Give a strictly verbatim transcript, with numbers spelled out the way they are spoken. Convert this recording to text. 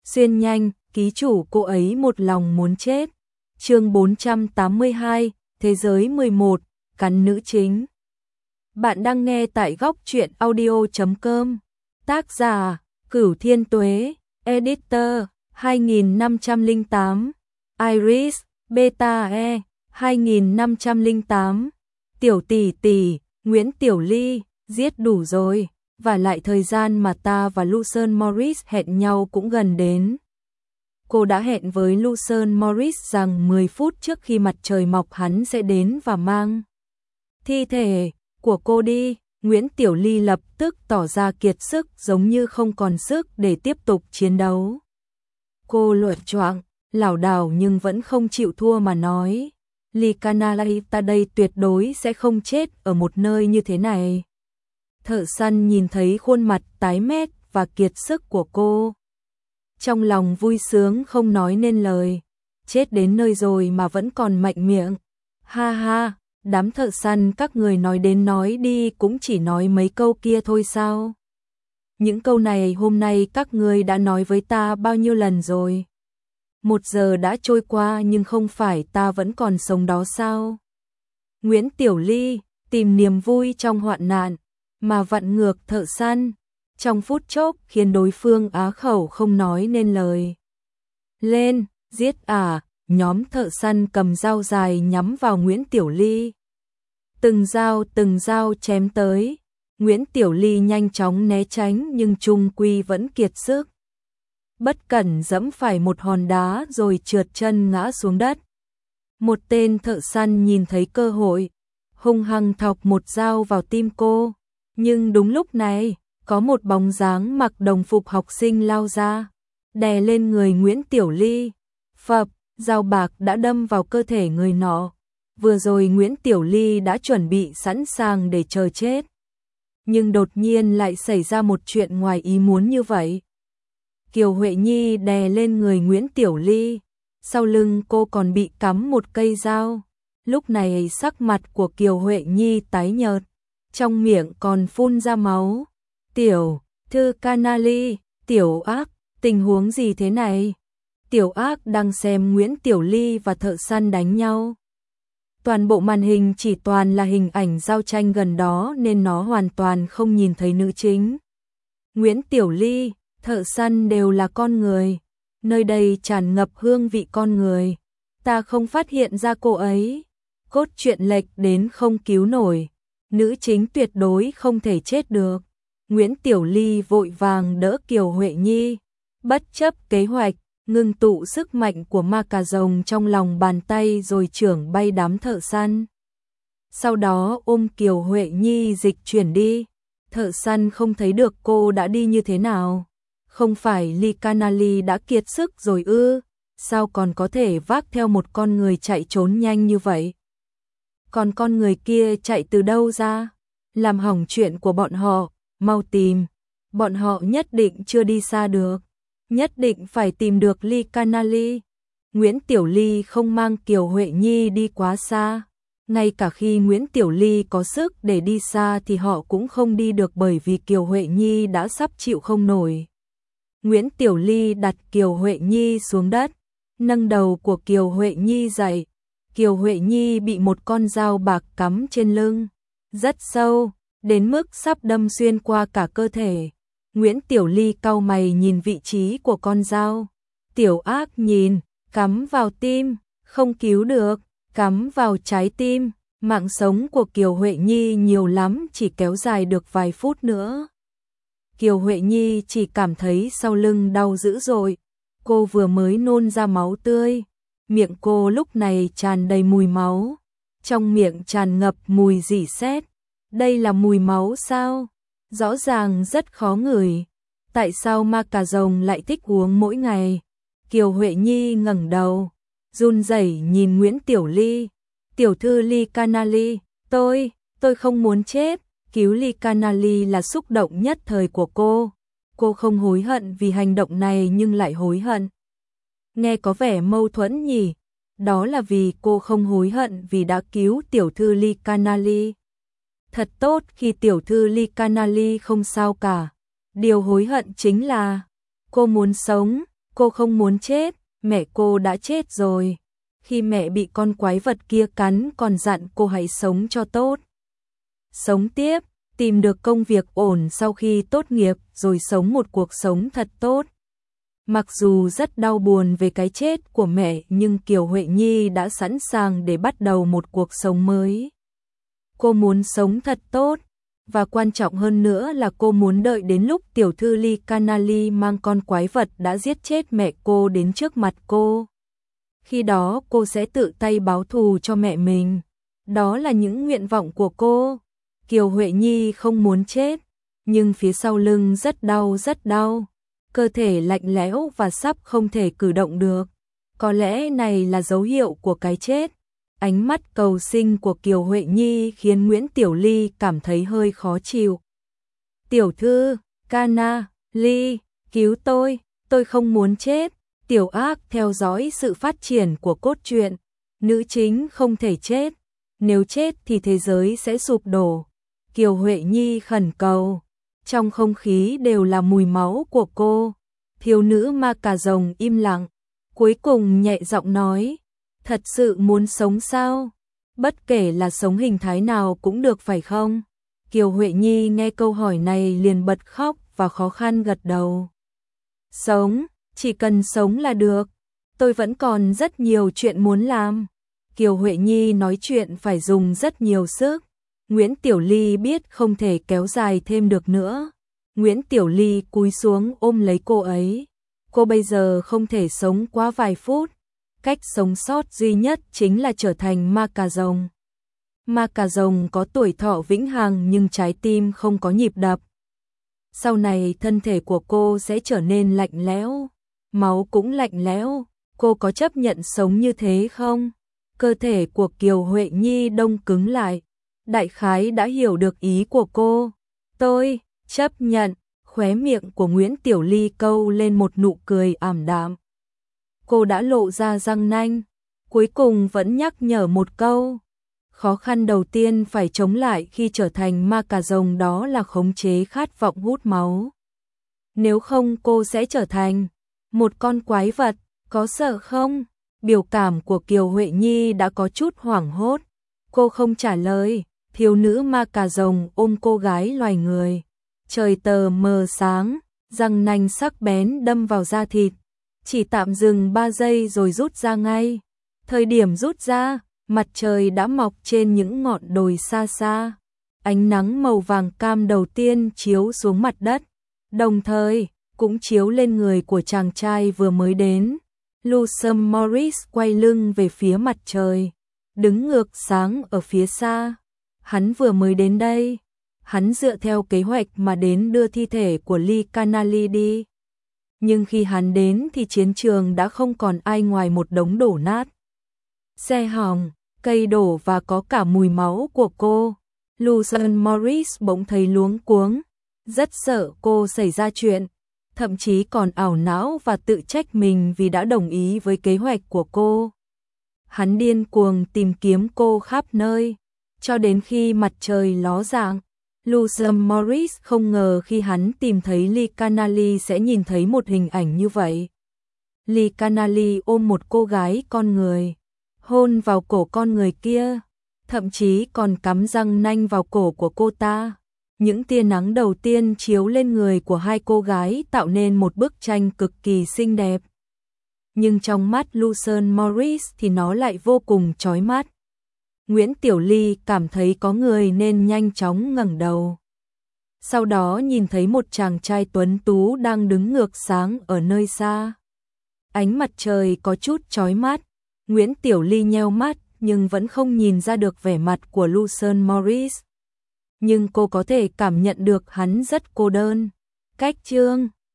Xuyên nhanh, ký chủ cô ấy một lòng muốn chết. Chương bốn trăm tám mươi hai, Thế giới mười một, cắn nữ chính. Bạn đang nghe tại góc truyện audio chấm com. Tác giả: Cửu Thiên Tuế, editor: hai nghìn năm trăm lẻ tám, Iris, Beta E, hai nghìn năm trăm lẻ tám. Tiểu tỷ tỷ, Nguyễn Tiểu Ly, giết đủ rồi, và lại thời gian mà ta và Lucian Morris hẹn nhau cũng gần đến. Cô đã hẹn với Lucian Morris rằng mười phút trước khi mặt trời mọc hắn sẽ đến và mang thi thể của cô đi. Nguyễn Tiểu Ly lập tức tỏ ra kiệt sức, giống như không còn sức để tiếp tục chiến đấu. Cô luột choạng, lảo đảo nhưng vẫn không chịu thua mà nói: Ly Canali, ta đây tuyệt đối sẽ không chết ở một nơi như thế này. Thợ săn nhìn thấy khuôn mặt tái mét và kiệt sức của cô, trong lòng vui sướng không nói nên lời. Chết đến nơi rồi mà vẫn còn mạnh miệng. Ha ha, đám thợ săn các người nói đến nói đi cũng chỉ nói mấy câu kia thôi sao? Những câu này hôm nay các người đã nói với ta bao nhiêu lần rồi? Một giờ đã trôi qua nhưng không phải ta vẫn còn sống đó sao? Nguyễn Tiểu Ly tìm niềm vui trong hoạn nạn mà vặn ngược thợ săn, trong phút chốc khiến đối phương á khẩu không nói nên lời. Lên, giết à! Nhóm thợ săn cầm dao dài nhắm vào Nguyễn Tiểu Ly. Từng dao từng dao chém tới. Nguyễn Tiểu Ly nhanh chóng né tránh nhưng chung quy vẫn kiệt sức. Bất cẩn giẫm phải một hòn đá rồi trượt chân ngã xuống đất. Một tên thợ săn nhìn thấy cơ hội, hung hăng thọc một dao vào tim cô. Nhưng đúng lúc này, có một bóng dáng mặc đồng phục học sinh lao ra, đè lên người Nguyễn Tiểu Ly. Phập, dao bạc đã đâm vào cơ thể người nọ. Vừa rồi Nguyễn Tiểu Ly đã chuẩn bị sẵn sàng để chờ chết. Nhưng đột nhiên lại xảy ra một chuyện ngoài ý muốn như vậy. Kiều Huệ Nhi đè lên người Nguyễn Tiểu Ly, sau lưng cô còn bị cắm một cây dao. Lúc này sắc mặt của Kiều Huệ Nhi tái nhợt, trong miệng còn phun ra máu. Tiểu thư Canali, Tiểu Ác, tình huống gì thế này? Tiểu Ác đang xem Nguyễn Tiểu Ly và thợ săn đánh nhau. Toàn bộ màn hình chỉ toàn là hình ảnh giao tranh gần đó nên nó hoàn toàn không nhìn thấy nữ chính. Nguyễn Tiểu Ly, thợ săn đều là con người. Nơi đây tràn ngập hương vị con người. Ta không phát hiện ra cô ấy. Cốt truyện lệch đến không cứu nổi. Nữ chính tuyệt đối không thể chết được. Nguyễn Tiểu Ly vội vàng đỡ Kiều Huệ Nhi, bất chấp kế hoạch, ngưng tụ sức mạnh của ma cà rồng trong lòng bàn tay rồi chưởng bay đám thợ săn. Sau đó ôm Kiều Huệ Nhi dịch chuyển đi. Thợ săn không thấy được cô đã đi như thế nào. Không phải Ly Canali đã kiệt sức rồi ư? Sao còn có thể vác theo một con người chạy trốn nhanh như vậy? Còn con người kia chạy từ đâu ra? Làm hỏng chuyện của bọn họ, mau tìm. Bọn họ nhất định chưa đi xa được. Nhất định phải tìm được Ly Canali. Nguyễn Tiểu Ly không mang Kiều Huệ Nhi đi quá xa. Ngay cả khi Nguyễn Tiểu Ly có sức để đi xa thì họ cũng không đi được bởi vì Kiều Huệ Nhi đã sắp chịu không nổi. Nguyễn Tiểu Ly đặt Kiều Huệ Nhi xuống đất, nâng đầu của Kiều Huệ Nhi dậy. Kiều Huệ Nhi bị một con dao bạc cắm trên lưng, rất sâu, đến mức sắp đâm xuyên qua cả cơ thể. Nguyễn Tiểu Ly cau mày nhìn vị trí của con dao. Tiểu Ác nhìn, cắm vào tim, không cứu được, cắm vào trái tim. Mạng sống của Kiều Huệ Nhi nhiều lắm chỉ kéo dài được vài phút nữa. Kiều Huệ Nhi chỉ cảm thấy sau lưng đau dữ dội. Cô vừa mới nôn ra máu tươi. Miệng cô lúc này tràn đầy mùi máu. Trong miệng tràn ngập mùi rỉ sét. Đây là mùi máu sao? Rõ ràng rất khó ngửi. Tại sao ma cà rồng lại thích uống mỗi ngày? Kiều Huệ Nhi ngẩng đầu, run rẩy nhìn Nguyễn Tiểu Ly. Tiểu thư Ly Canali, tôi, tôi không muốn chết. Cứu Ly Canali là xúc động nhất thời của cô. Cô không hối hận vì hành động này nhưng lại hối hận. Nghe có vẻ mâu thuẫn nhỉ? Đó là vì cô không hối hận vì đã cứu tiểu thư Ly Canali. Thật tốt khi tiểu thư Ly Canali không sao cả. Điều hối hận chính là cô muốn sống, Cô không muốn chết, mẹ cô đã chết rồi. Khi mẹ bị con quái vật kia cắn còn dặn cô hãy sống cho tốt. Sống tiếp, tìm được công việc ổn sau khi tốt nghiệp rồi sống một cuộc sống thật tốt. Mặc dù rất đau buồn về cái chết của mẹ nhưng Kiều Huệ Nhi đã sẵn sàng để bắt đầu một cuộc sống mới. Cô muốn sống thật tốt, và quan trọng hơn nữa là cô muốn đợi đến lúc tiểu thư Ly Canali mang con quái vật đã giết chết mẹ cô đến trước mặt cô. Khi đó cô sẽ tự tay báo thù cho mẹ mình. Đó là những nguyện vọng của cô. Kiều Huệ Nhi không muốn chết, nhưng phía sau lưng rất đau rất đau. Cơ thể lạnh lẽo và sắp không thể cử động được. Có lẽ này là dấu hiệu của cái chết. Ánh mắt cầu xin của Kiều Huệ Nhi khiến Nguyễn Tiểu Ly cảm thấy hơi khó chịu. Tiểu thư, Cana, Ly, cứu tôi, tôi không muốn chết. Tiểu ác theo dõi sự phát triển của cốt truyện. Nữ chính không thể chết. Nếu chết thì thế giới sẽ sụp đổ. Kiều Huệ Nhi khẩn cầu. Trong không khí đều là mùi máu của cô. Thiếu nữ ma cà rồng im lặng. Cuối cùng nhẹ giọng nói. Thật sự muốn sống sao? Bất kể là sống hình thái nào cũng được phải không? Kiều Huệ Nhi nghe câu hỏi này liền bật khóc và khó khăn gật đầu. Sống, chỉ cần sống là được. Tôi vẫn còn rất nhiều chuyện muốn làm. Kiều Huệ Nhi nói chuyện phải dùng rất nhiều sức. Nguyễn Tiểu Ly biết không thể kéo dài thêm được nữa. Nguyễn Tiểu Ly cúi xuống ôm lấy cô ấy. Cô bây giờ không thể sống quá vài phút. Cách sống sót duy nhất chính là trở thành ma cà rồng. Ma cà rồng có tuổi thọ vĩnh hằng nhưng trái tim không có nhịp đập. Sau này thân thể của cô sẽ trở nên lạnh lẽo, máu cũng lạnh lẽo. Cô có chấp nhận sống như thế không? Cơ thể của Kiều Huệ Nhi đông cứng lại. Đại khái đã hiểu được ý của cô. Tôi chấp nhận. Khóe miệng của Nguyễn Tiểu Ly câu lên một nụ cười ảm đạm. Cô đã lộ ra răng nanh, cuối cùng vẫn nhắc nhở một câu. Khó khăn đầu tiên phải chống lại khi trở thành ma cà rồng đó là khống chế khát vọng hút máu. Nếu không cô sẽ trở thành một con quái vật, có sợ không? Biểu cảm của Kiều Huệ Nhi đã có chút hoảng hốt. Cô không trả lời, thiếu nữ ma cà rồng ôm cô gái loài người. Trời tờ mờ sáng, răng nanh sắc bén đâm vào da thịt. Chỉ tạm dừng ba giây rồi rút ra ngay. Thời điểm rút ra, mặt trời đã mọc trên những ngọn đồi xa xa. Ánh nắng màu vàng cam đầu tiên chiếu xuống mặt đất, đồng thời cũng chiếu lên người của chàng trai vừa mới đến. Luther Morris quay lưng về phía mặt trời, đứng ngược sáng ở phía xa. Hắn vừa mới đến đây. Hắn dựa theo kế hoạch mà đến đưa thi thể của Ly Canali đi. Nhưng khi hắn đến thì chiến trường đã không còn ai ngoài một đống đổ nát. Xe hỏng, cây đổ và có cả mùi máu của cô. Luther Morris bỗng thấy luống cuống, rất sợ cô xảy ra chuyện, thậm chí còn ảo não và tự trách mình vì đã đồng ý với kế hoạch của cô. Hắn điên cuồng tìm kiếm cô khắp nơi, cho đến khi mặt trời ló dạng. Luther Morris không ngờ khi hắn tìm thấy Ly Canali sẽ nhìn thấy một hình ảnh như vậy. Ly Canali ôm một cô gái con người, hôn vào cổ con người kia, thậm chí còn cắm răng nanh vào cổ của cô ta. Những tia nắng đầu tiên chiếu lên người của hai cô gái tạo nên một bức tranh cực kỳ xinh đẹp. Nhưng trong mắt Luther Morris thì nó lại vô cùng chói mắt. Nguyễn Tiểu Ly cảm thấy có người nên nhanh chóng ngẩng đầu. Sau đó nhìn thấy một chàng trai tuấn tú đang đứng ngược sáng ở nơi xa. Ánh mặt trời có chút chói mắt. Nguyễn Tiểu Ly nheo mắt nhưng vẫn không nhìn ra được vẻ mặt của Luther Morris. Nhưng cô có thể cảm nhận được hắn rất cô đơn. Cách chương